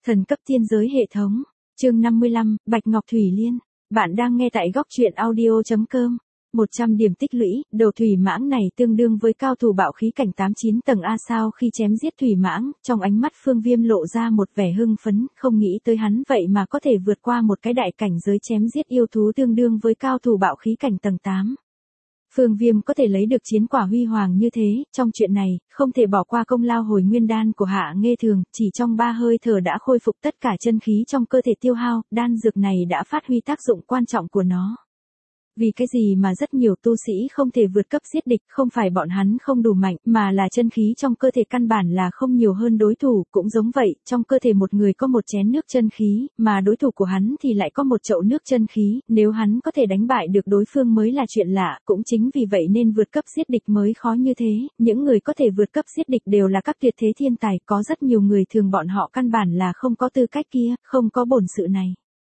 Thần cấp thiên giới hệ thống. Chương 55, Bạch Ngọc Thủy Liên. Bạn đang nghe tại góc truyện audio.com. 100 điểm tích lũy, đầu thủy mãng này tương đương với cao thủ bạo khí cảnh 89 tầng A sao khi chém giết thủy mãng, trong ánh mắt Phương Viêm lộ ra một vẻ hưng phấn, không nghĩ tới hắn vậy mà có thể vượt qua một cái đại cảnh giới chém giết yêu thú tương đương với cao thủ bạo khí cảnh tầng 8. Phương Viêm có thể lấy được chiến quả huy hoàng như thế, trong chuyện này, không thể bỏ qua công lao hồi nguyên đan của Hạ Nghê Thường, chỉ trong 3 hơi thở đã khôi phục tất cả chân khí trong cơ thể tiêu hao, đan dược này đã phát huy tác dụng quan trọng của nó. Vì cái gì mà rất nhiều tu sĩ không thể vượt cấp giết địch, không phải bọn hắn không đủ mạnh, mà là chân khí trong cơ thể căn bản là không nhiều hơn đối thủ, cũng giống vậy, trong cơ thể một người có một chén nước chân khí, mà đối thủ của hắn thì lại có một chậu nước chân khí, nếu hắn có thể đánh bại được đối phương mới là chuyện lạ, cũng chính vì vậy nên vượt cấp giết địch mới khó như thế, những người có thể vượt cấp giết địch đều là các tuyệt thế thiên tài, có rất nhiều người thường bọn họ căn bản là không có tư cách kia, không có bổn sự này.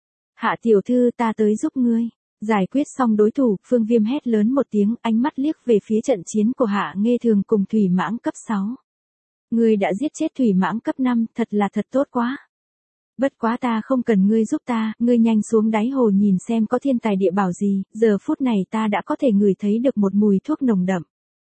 Hạ tiểu thư, ta tới giúp ngươi. Giải quyết xong đối thủ, Phương Viêm hét lớn một tiếng, ánh mắt liếc về phía trận chiến của Hạ Nghê Thường cùng thủy mãng cấp 6. Ngươi đã giết chết thủy mãng cấp 5, thật là thật tốt quá. Bất quá ta không cần ngươi giúp ta, ngươi nhanh xuống đáy hồ nhìn xem có thiên tài địa bảo gì, giờ phút này ta đã có thể ngửi thấy được một mùi thuốc nồng đậm.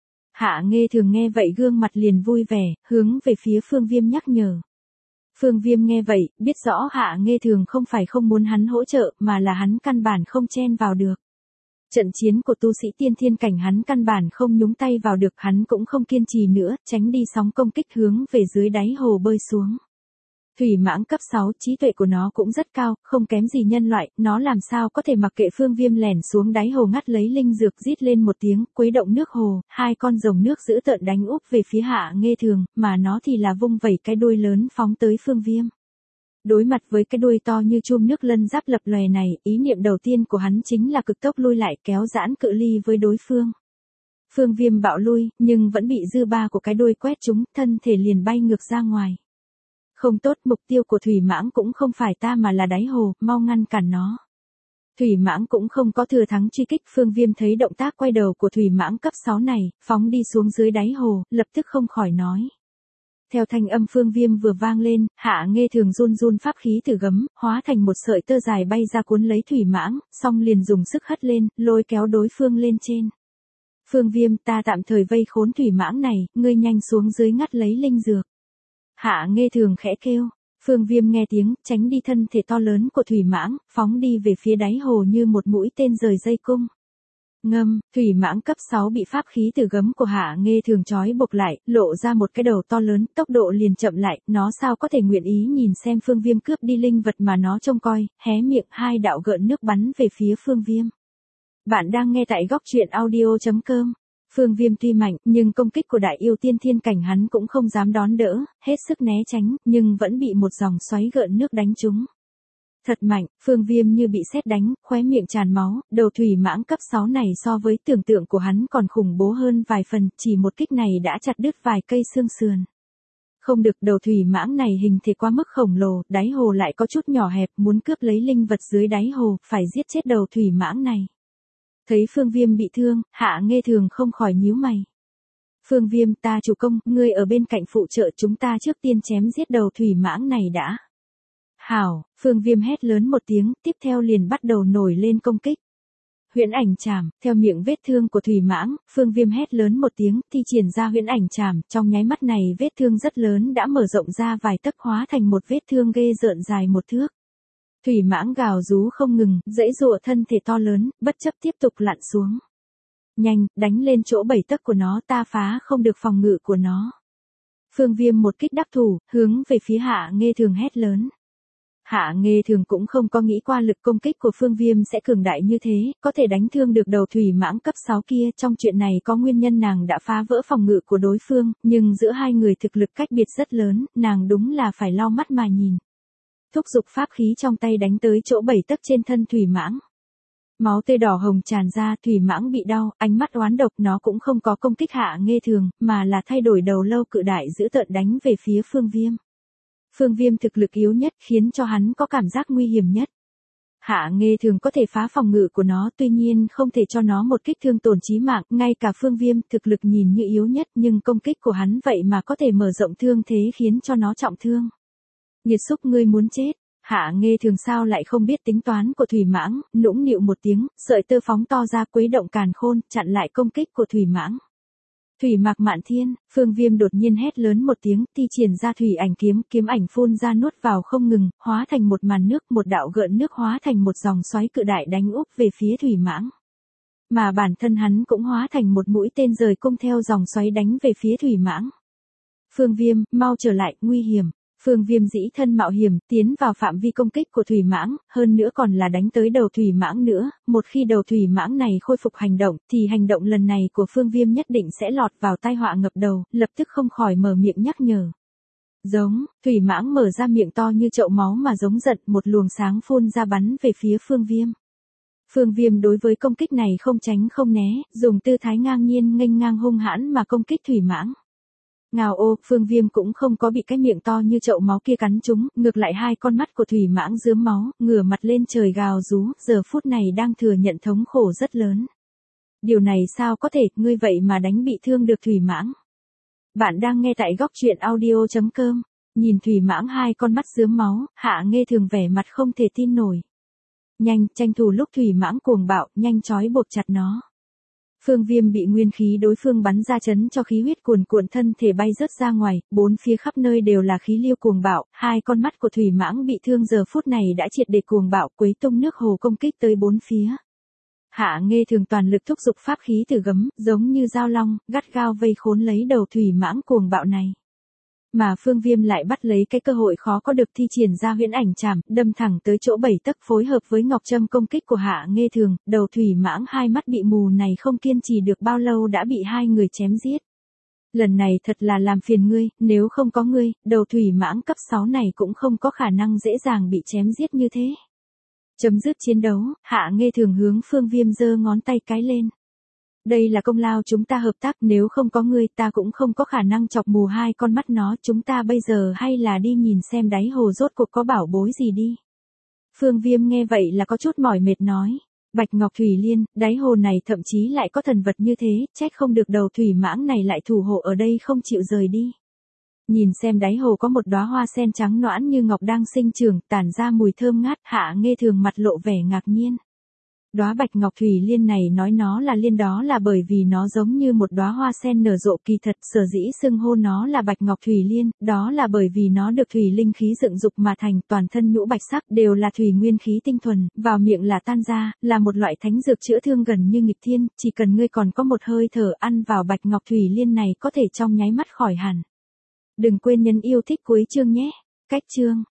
Hạ Nghê Thường nghe vậy gương mặt liền vui vẻ, hướng về phía Phương Viêm nhắc nhở. Phương Viêm nghe vậy, biết rõ Hạ Nghê Thường không phải không muốn hắn hỗ trợ, mà là hắn căn bản không chen vào được. Trận chiến của tu sĩ tiên thiên cảnh hắn căn bản không nhúng tay vào được, hắn cũng không kiên trì nữa, tránh đi sóng công kích hướng về dưới đáy hồ bơi xuống. Thủy mãng cấp 6, trí tuệ của nó cũng rất cao, không kém gì nhân loại, nó làm sao có thể mặc kệ Phương Viêm lẻn xuống đáy hồ ngắt lấy linh dược, rít lên một tiếng, quấy động nước hồ, hai con rồng nước dữ tợn đánh úp về phía Hạ Nghê Thường, mà nó thì là vung vẩy cái đuôi lớn phóng tới Phương Viêm. Đối mặt với cái đuôi to như chum nước lân giáp lập lòe này, ý niệm đầu tiên của hắn chính là cực tốc lui lại, kéo giãn cự ly với đối phương. Phương Viêm bạo lui, nhưng vẫn bị dư ba của cái đuôi quét trúng, thân thể liền bay ngược ra ngoài. Không tốt, mục tiêu của thủy mãng cũng không phải ta mà là đáy hồ, mau ngăn cản nó. Thủy mãng cũng không có thừa thắng truy kích, Phương Viêm thấy động tác quay đầu của thủy mãng cấp 6 này, phóng đi xuống dưới đáy hồ, lập tức không khỏi nói. Theo thanh âm Phương Viêm vừa vang lên, Hạ Nghê Thường run run pháp khí từ gấm, hóa thành một sợi tơ dài bay ra cuốn lấy thủy mãng, xong liền dùng sức hất lên, lôi kéo đối phương lên trên. Phương Viêm, ta tạm thời vây khốn thủy mãng này, ngươi nhanh xuống dưới ngắt lấy linh dược. Hạ Nghê Thường khẽ kêu, Phương Viêm nghe tiếng, tránh đi thân thể to lớn của thủy mãng, phóng đi về phía đáy hồ như một mũi tên rời dây cung. Ngâm, thủy mãng cấp 6 bị pháp khí từ gấm của Hạ Nghê Thường trói buộc lại, lộ ra một cái đầu to lớn, tốc độ liền chậm lại, nó sao có thể nguyện ý nhìn xem Phương Viêm cướp đi linh vật mà nó trông coi, hé miệng, hai đạo gợn nước bắn về phía Phương Viêm. Bạn đang nghe tại góc truyện audio.com. Phương Viêm tuy mạnh, nhưng công kích của đại yêu tiên thiên cảnh hắn cũng không dám đón đỡ, hết sức né tránh, nhưng vẫn bị một dòng xoáy gợn nước đánh trúng. Thật mạnh, Phương Viêm như bị sét đánh, khóe miệng tràn máu, đầu thủy mãng cấp 6 này so với tưởng tượng của hắn còn khủng bố hơn vài phần, chỉ một kích này đã chặt đứt vài cây xương sườn. Không được, đầu thủy mãng này hình thể quá mức khổng lồ, đáy hồ lại có chút nhỏ hẹp, muốn cướp lấy linh vật dưới đáy hồ, phải giết chết đầu thủy mãng này. Thấy Phương Viêm bị thương, Hạ Nghê Thường không khỏi nhíu mày. Phương Viêm, ta chủ công, ngươi ở bên cạnh phụ trợ chúng ta trước tiên chém giết đầu thủy mãng này đã. Hảo, Phương Viêm hét lớn một tiếng, tiếp theo liền bắt đầu nổi lên công kích. Huyễn ảnh chảm, theo miệng vết thương của thủy mãng, Phương Viêm hét lớn một tiếng, thi triển ra huyễn ảnh chảm, trong nháy mắt này vết thương rất lớn đã mở rộng ra vài tấc hóa thành một vết thương ghê rợn dài 1 thước. Thủy mãng gào rú không ngừng, giãy giụa thân thể to lớn, bất chấp tiếp tục lặn xuống. Nhanh, đánh lên chỗ 7 tấc của nó, ta phá không được phòng ngự của nó. Phương Viêm một kích đắc thủ, hướng về phía Hạ Nghê Thường hét lớn. Hạ Nghê Thường cũng không có nghĩ qua lực công kích của Phương Viêm sẽ cường đại như thế, có thể đánh thương được đầu thủy mãng cấp 6 kia, trong chuyện này có nguyên nhân nàng đã phá vỡ phòng ngự của đối phương, nhưng giữa hai người thực lực cách biệt rất lớn, nàng đúng là phải lau mắt mà nhìn. Thúc giục pháp khí trong tay đánh tới chỗ 7 tấc trên thân thủy mãng. Máu tươi đỏ hồng tràn ra, thủy mãng bị đau, ánh mắt oán độc, nó cũng không có công kích Hạ Nghê Thường, mà là thay đổi đầu lâu cự đại dữ tợn đánh về phía Phương Viêm. Phương Viêm thực lực yếu nhất khiến cho hắn có cảm giác nguy hiểm nhất. Hạ Nghê Thường có thể phá phòng ngự của nó, tuy nhiên không thể cho nó một kích thương tổn chí mạng, ngay cả Phương Viêm thực lực nhìn như yếu nhất nhưng công kích của hắn vậy mà có thể mở rộng thương thế khiến cho nó trọng thương. Nhiệt xúc ngươi muốn chết. Hạ Nghê Thường sao lại không biết tính toán của Thủy Mãng, nũng nịu một tiếng, sợi tơ phóng to ra quấy động càn khôn, chặn lại công kích của Thủy Mãng. Thủy Mạc Mạn Thiên, Phương Viêm đột nhiên hét lớn một tiếng, thi triển ra thủy ảnh kiếm, kiếm ảnh phun ra nuốt vào không ngừng, hóa thành một màn nước, một đạo gợn nước hóa thành một dòng xoáy cự đại đánh úp về phía Thủy Mãng. Mà bản thân hắn cũng hóa thành một mũi tên rời cung theo dòng xoáy đánh về phía Thủy Mãng. Phương Viêm, mau trở lại, nguy hiểm. Phương Viêm dĩ thân mạo hiểm, tiến vào phạm vi công kích của Thủy Mãng, hơn nữa còn là đánh tới đầu Thủy Mãng nữa, một khi đầu Thủy Mãng này khôi phục hành động, thì hành động lần này của Phương Viêm nhất định sẽ lọt vào tai họa ngập đầu, lập tức không khỏi mở miệng nhắc nhở. Giống, Thủy Mãng mở ra miệng to như chậu máu mà giống giận, một luồng sáng phun ra bắn về phía Phương Viêm. Phương Viêm đối với công kích này không tránh không né, dùng tư thái ngang nhiên nghênh ngang hung hãn mà công kích Thủy Mãng. Ngào ô, Phương Viêm cũng không có bị cái miệng to như chậu máu kia cắn trúng, ngược lại hai con mắt của Thủy Mãng rướm máu, ngửa mặt lên trời gào rú, giờ phút này đang thừa nhận thống khổ rất lớn. Điều này sao có thể, ngươi vậy mà đánh bị thương được Thủy Mãng. Bạn đang nghe tại góc truyện audio.com, nhìn Thủy Mãng hai con mắt rướm máu, Hạ Nghê Thường vẻ mặt không thể tin nổi. Nhanh, tranh thủ lúc Thủy Mãng cuồng bạo, nhanh chói buộc chặt nó. Phương Viêm bị nguyên khí đối phương bắn ra chấn cho khí huyết cuồn cuộn thân thể bay rớt ra ngoài, bốn phía khắp nơi đều là khí lưu cuồng bạo, hai con mắt của Thủy Mãng bị thương giờ phút này đã triệt để cuồng bạo quấy tung nước hồ công kích tới bốn phía. Hạ Nghê Thường toàn lực thúc giục pháp khí từ gấm, giống như dao long, gắt gao vây khốn lấy đầu Thủy Mãng cuồng bạo này. Mà Phương Viêm lại bắt lấy cái cơ hội khó có được thi triển ra huyễn ảnh chảm, đâm thẳng tới chỗ 7 tấc phối hợp với ngọc châm công kích của Hạ Nghê Thường, đầu Thủy Mãng hai mắt bị mù này không kiên trì được bao lâu đã bị hai người chém giết. Lần này thật là làm phiền ngươi, nếu không có ngươi, đầu Thủy Mãng cấp 6 này cũng không có khả năng dễ dàng bị chém giết như thế. Chấm dứt chiến đấu, Hạ Nghê Thường hướng Phương Viêm giơ ngón tay cái lên. Đây là công lao chúng ta hợp tác, nếu không có ngươi ta cũng không có khả năng chọc mù hai con mắt nó, chúng ta bây giờ hay là đi nhìn xem đáy hồ rốt cuộc có bảo bối gì đi. Phương Viêm nghe vậy là có chút mỏi mệt nói, Bạch Ngọc Thủy Liên, đáy hồ này thậm chí lại có thần vật như thế, trách không được đầu Thủy Mãng này lại thủ hộ ở đây không chịu rời đi. Nhìn xem đáy hồ có một đóa hoa sen trắng nõn như ngọc đang sinh trưởng, tản ra mùi thơm ngát, Hạ Nghê Thường mặt lộ vẻ ngạc nhiên. Đóa Bạch Ngọc Thủy Liên này nói nó là liên đó là bởi vì nó giống như một đóa hoa sen nở rộ, kỳ thật sở dĩ xưng hô nó là Bạch Ngọc Thủy Liên, đó là bởi vì nó được thủy linh khí dựng dục mà thành, toàn thân nhũ bạch sắc đều là thủy nguyên khí tinh thuần, vào miệng là tan ra, là một loại thánh dược chữa thương gần như nghịch thiên, chỉ cần ngươi còn có một hơi thở ăn vào Bạch Ngọc Thủy Liên này có thể trong nháy mắt khỏi hẳn. Đừng quên nhấn yêu thích cuối chương nhé. Cách chương